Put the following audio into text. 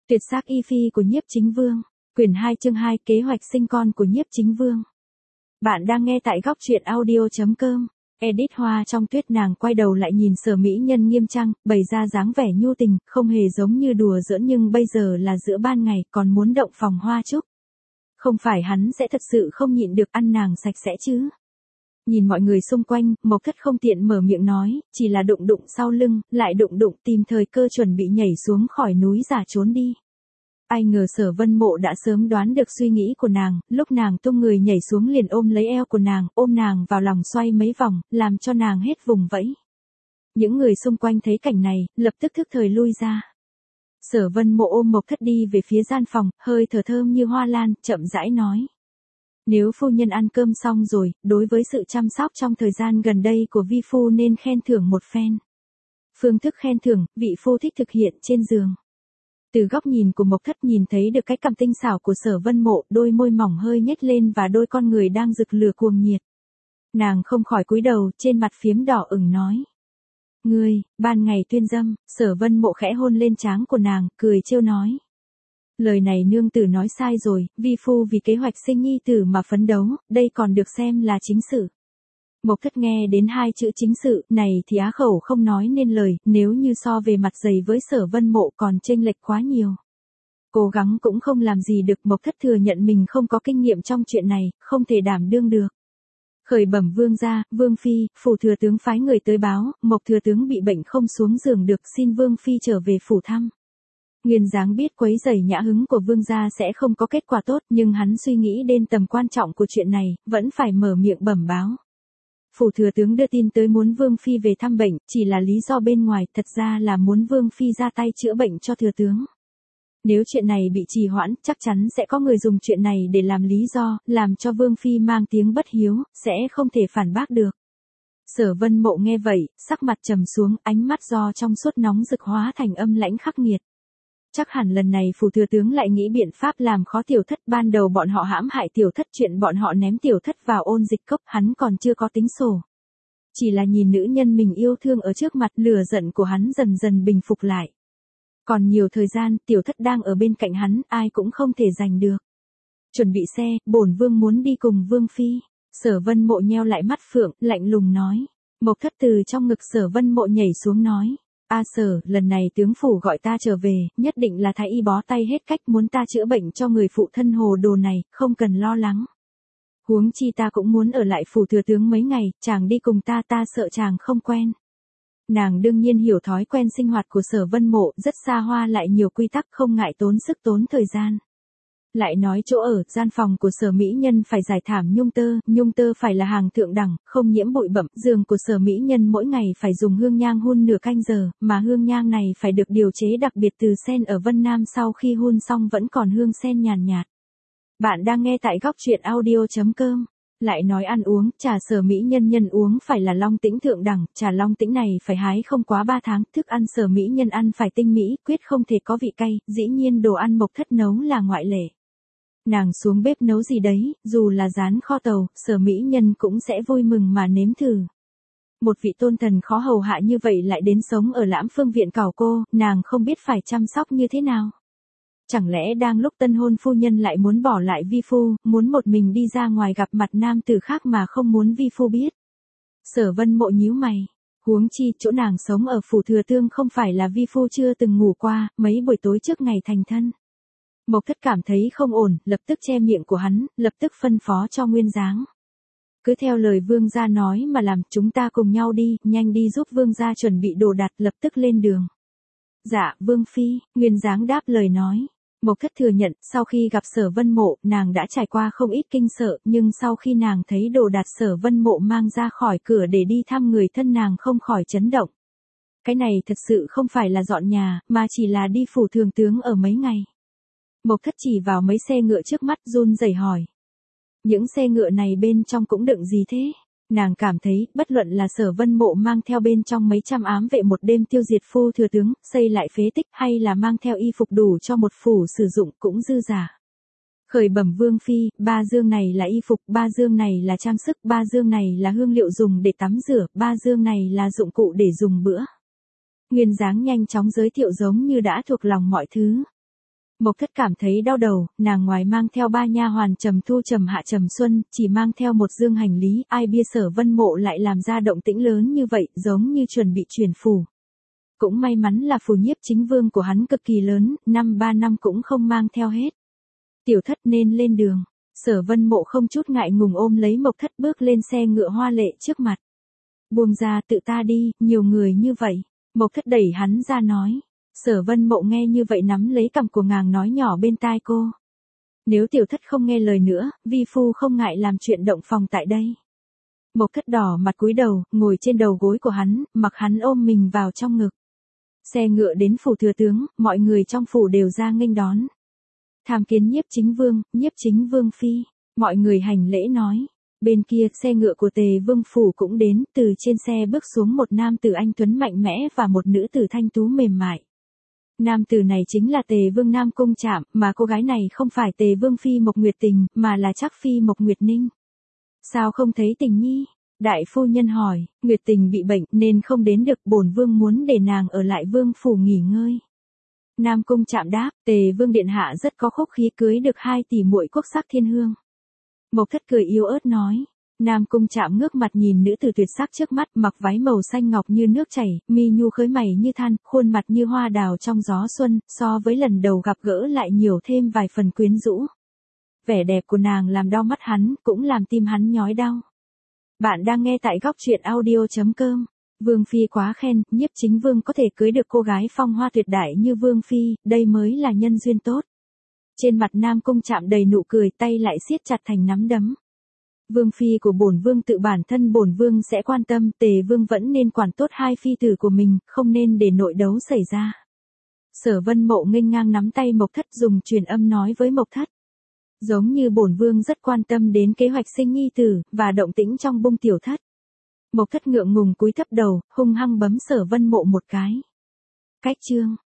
Tuyệt sắc y phi của Nhiếp Chính Vương. Quyển 2 chương 2 Kế hoạch sinh con của Nhiếp Chính Vương. Bạn đang nghe tại góc truyện audio.com. Edit Hoa trong tuyết. Nàng quay đầu lại nhìn Sở mỹ nhân nghiêm trang, bày ra dáng vẻ nhu tình, không hề giống như đùa giỡn, nhưng bây giờ là giữa ban ngày, còn muốn động phòng hoa trúc. Không phải hắn sẽ thật sự không nhịn được ăn nàng sạch sẽ chứ? Nhìn mọi người xung quanh, Mộc Thất không tiện mở miệng nói, chỉ là đụng đụng sau lưng, lại đụng đụng tìm thời cơ chuẩn bị nhảy xuống khỏi núi giả trốn đi. Ai ngờ Sở Vân Mộ đã sớm đoán được suy nghĩ của nàng, lúc nàng tung người nhảy xuống liền ôm lấy eo của nàng, ôm nàng vào lòng xoay mấy vòng, làm cho nàng hết vùng vẫy. Những người xung quanh thấy cảnh này, lập tức thức thời lui ra. Sở Vân Mộ ôm Mộc Thất đi về phía gian phòng, hơi thở thơm như hoa lan, chậm rãi nói. Nếu phu nhân ăn cơm xong rồi, đối với sự chăm sóc trong thời gian gần đây của vi phu nên khen thưởng một phen. Phương thức khen thưởng, vị phu thích thực hiện trên giường. Từ góc nhìn của Mộc Thất nhìn thấy được cái cằm tinh xảo của Sở Vân Mộ, đôi môi mỏng hơi nhếch lên và đôi con người đang rực lửa cuồng nhiệt. Nàng không khỏi cúi đầu, trên mặt phiếm đỏ ửng nói. Ngươi, ban ngày tuyên dâm. Sở Vân Mộ khẽ hôn lên trán của nàng, cười trêu nói. Lời này nương tử nói sai rồi, vi phu vì kế hoạch sinh nhi tử mà phấn đấu, đây còn được xem là chính sự. Mộc Thất nghe đến hai chữ chính sự này thì á khẩu không nói nên lời, nếu như so về mặt dày với Sở Vân Mộ còn chênh lệch quá nhiều. Cố gắng cũng không làm gì được. Mộc Thất thừa nhận mình không có kinh nghiệm trong chuyện này, không thể đảm đương được. Khởi bẩm vương gia, vương phi, phủ thừa tướng phái người tới báo, Mộc thừa tướng bị bệnh không xuống giường được, xin vương phi trở về phủ thăm. Nguyên Giáng biết quấy rầy nhã hứng của vương gia sẽ không có kết quả tốt, nhưng hắn suy nghĩ đến tầm quan trọng của chuyện này, vẫn phải mở miệng bẩm báo. Phủ thừa tướng đưa tin tới muốn vương phi về thăm bệnh, chỉ là lý do bên ngoài, thật ra là muốn vương phi ra tay chữa bệnh cho thừa tướng. Nếu chuyện này bị trì hoãn, chắc chắn sẽ có người dùng chuyện này để làm lý do, làm cho vương phi mang tiếng bất hiếu, sẽ không thể phản bác được. Sở Vân Mộ nghe vậy, sắc mặt trầm xuống, ánh mắt do trong suốt nóng rực hóa thành âm lãnh khắc nghiệt. Chắc hẳn lần này phủ thừa tướng lại nghĩ biện pháp làm khó Tiểu Thất. Ban đầu bọn họ hãm hại Tiểu Thất, chuyện bọn họ ném Tiểu Thất vào ôn dịch cốc, hắn còn chưa có tính sổ. Chỉ là nhìn nữ nhân mình yêu thương ở trước mặt, lửa giận của hắn dần dần bình phục lại. Còn nhiều thời gian, Tiểu Thất đang ở bên cạnh hắn, ai cũng không thể giành được. Chuẩn bị xe, bổn vương muốn đi cùng vương phi. Sở Vân Mộ nheo lại mắt phượng, lạnh lùng nói. Mộc Thất từ trong ngực Sở Vân Mộ nhảy xuống nói. A Sở, lần này tướng phủ gọi ta trở về, nhất định là thái y bó tay hết cách muốn ta chữa bệnh cho người phụ thân hồ đồ này, không cần lo lắng. Huống chi ta cũng muốn ở lại phủ thừa tướng mấy ngày, chàng đi cùng ta, ta sợ chàng không quen. Nàng đương nhiên hiểu thói quen sinh hoạt của Sở Vân Mộ, rất xa hoa lại nhiều quy tắc, không ngại tốn sức tốn thời gian. Lại nói chỗ ở, gian phòng của Sở mỹ nhân phải giải thảm nhung tơ phải là hàng thượng đẳng, không nhiễm bụi bặm, giường của Sở mỹ nhân mỗi ngày phải dùng hương nhang hun nửa canh giờ, mà hương nhang này phải được điều chế đặc biệt từ sen ở Vân Nam, sau khi hun xong vẫn còn hương sen nhàn nhạt. Bạn đang nghe tại góc truyện audio.com. Lại nói ăn uống, trà Sở mỹ nhân uống phải là Long Tĩnh thượng đẳng, trà Long Tĩnh này phải hái không quá 3 tháng, thức ăn Sở mỹ nhân ăn phải tinh mỹ, quyết không thể có vị cay, dĩ nhiên đồ ăn Mộc Thất nấu là ngoại lệ. Nàng xuống bếp nấu gì đấy, dù là rán kho tàu, Sở mỹ nhân cũng sẽ vui mừng mà nếm thử. Một vị tôn thần khó hầu hạ như vậy lại đến sống ở Lãm Phương viện cảo cô, nàng không biết phải chăm sóc như thế nào. Chẳng lẽ đang lúc tân hôn phu nhân lại muốn bỏ lại vi phu, muốn một mình đi ra ngoài gặp mặt nam tử khác mà không muốn vi phu biết. Sở Vân Mộ nhíu mày. Huống chi, chỗ nàng sống ở phủ thừa tương không phải là vi phu chưa từng ngủ qua, mấy buổi tối trước ngày thành thân. Mộc Thất cảm thấy không ổn, lập tức che miệng của hắn, lập tức phân phó cho Nguyên Giáng. Cứ theo lời vương gia nói mà làm, chúng ta cùng nhau đi, nhanh đi giúp vương gia chuẩn bị đồ đạc, lập tức lên đường. Dạ, vương phi. Nguyên Giáng đáp lời nói. Mộc Thất thừa nhận, sau khi gặp Sở Vân Mộ, nàng đã trải qua không ít kinh sợ, nhưng sau khi nàng thấy đồ đạc Sở Vân Mộ mang ra khỏi cửa để đi thăm người thân, nàng không khỏi chấn động. Cái này thật sự không phải là dọn nhà, mà chỉ là đi phủ thường tướng ở mấy ngày. Mộc Thất chỉ vào mấy xe ngựa trước mắt, run rẩy hỏi. Những xe ngựa này bên trong cũng đựng gì thế? Nàng cảm thấy, bất luận là Sở Vân Mộ mang theo bên trong mấy trăm ám vệ một đêm tiêu diệt phu thừa tướng, xây lại phế tích, hay là mang theo y phục đủ cho một phủ sử dụng cũng dư giả. Khởi bẩm vương phi, 3 dương này là y phục, 3 dương này là trang sức, 3 dương này là hương liệu dùng để tắm rửa, 3 dương này là dụng cụ để dùng bữa. Nguyên Giáng nhanh chóng giới thiệu giống như đã thuộc lòng mọi thứ. Mộc Thất cảm thấy đau đầu, nàng ngoài mang theo 3 nha hoàn Trầm Thu Trầm Hạ Trầm Xuân, chỉ mang theo một dương hành lý, ai bia Sở Vân Mộ lại làm ra động tĩnh lớn như vậy, giống như chuẩn bị chuyển phủ. Cũng may mắn là phù Nhiếp Chính Vương của hắn cực kỳ lớn, 3 năm cũng không mang theo hết. Tiểu Thất nên lên đường. Sở Vân Mộ không chút ngại ngùng ôm lấy Mộc Thất bước lên xe ngựa hoa lệ trước mặt. Buông ra tự ta đi, nhiều người như vậy. Mộc Thất đẩy hắn ra nói. Sở Vân Mộ nghe như vậy nắm lấy cằm của nàng nói nhỏ bên tai cô. Nếu Tiểu Thất không nghe lời nữa, vi phu không ngại làm chuyện động phòng tại đây. Mộc Thất đỏ mặt cúi đầu, ngồi trên đầu gối của hắn, mặc hắn ôm mình vào trong ngực. Xe ngựa đến phủ thừa tướng, mọi người trong phủ đều ra nghênh đón. Tham kiến Nhiếp Chính Vương phi, mọi người hành lễ nói. Bên kia, xe ngựa của Tề Vương phủ cũng đến, từ trên xe bước xuống một nam tử anh tuấn mạnh mẽ và một nữ tử thanh tú mềm mại. Nam tử này chính là Tề Vương Nam Cung Trạm, mà cô gái này không phải Tề Vương phi Mộc Nguyệt Tình, mà là Trác phi Mộc Nguyệt Ninh. Sao không thấy Tình nhi? Đại phu nhân hỏi, Nguyệt Tình bị bệnh nên không đến được, bổn vương muốn để nàng ở lại vương phủ nghỉ ngơi. Nam Cung Trạm đáp, Tề Vương điện hạ rất có khúc khí, cưới được 2 tỷ muội quốc sắc thiên hương. Mộc Thất cười yếu ớt nói. Nam Cung Trạm ngước mặt nhìn nữ tử tuyệt sắc trước mắt, mặc váy màu xanh ngọc như nước chảy, mi nhu khới mày như than, khuôn mặt như hoa đào trong gió xuân, so với lần đầu gặp gỡ lại nhiều thêm vài phần quyến rũ. Vẻ đẹp của nàng làm đau mắt hắn, cũng làm tim hắn nhói đau. Bạn đang nghe tại góc truyện audio.com. Vương phi quá khen, Nhiếp Chính Vương có thể cưới được cô gái phong hoa tuyệt đại như Vương phi, đây mới là nhân duyên tốt. Trên mặt Nam Cung Trạm đầy nụ cười, tay lại siết chặt thành nắm đấm. Vương phi của bổn vương tự bản thân bổn vương sẽ quan tâm, Tề Vương vẫn nên quản tốt 2 phi tử của mình, không nên để nội đấu xảy ra. Sở Vân Mộ nghênh ngang nắm tay Mộc Thất, dùng truyền âm nói với Mộc Thất. Giống như bổn vương rất quan tâm đến kế hoạch sinh nhi tử, và động tĩnh trong bung Tiểu Thất. Mộc Thất ngượng ngùng cúi thấp đầu, hung hăng bấm Sở Vân Mộ một cái. Cách chương.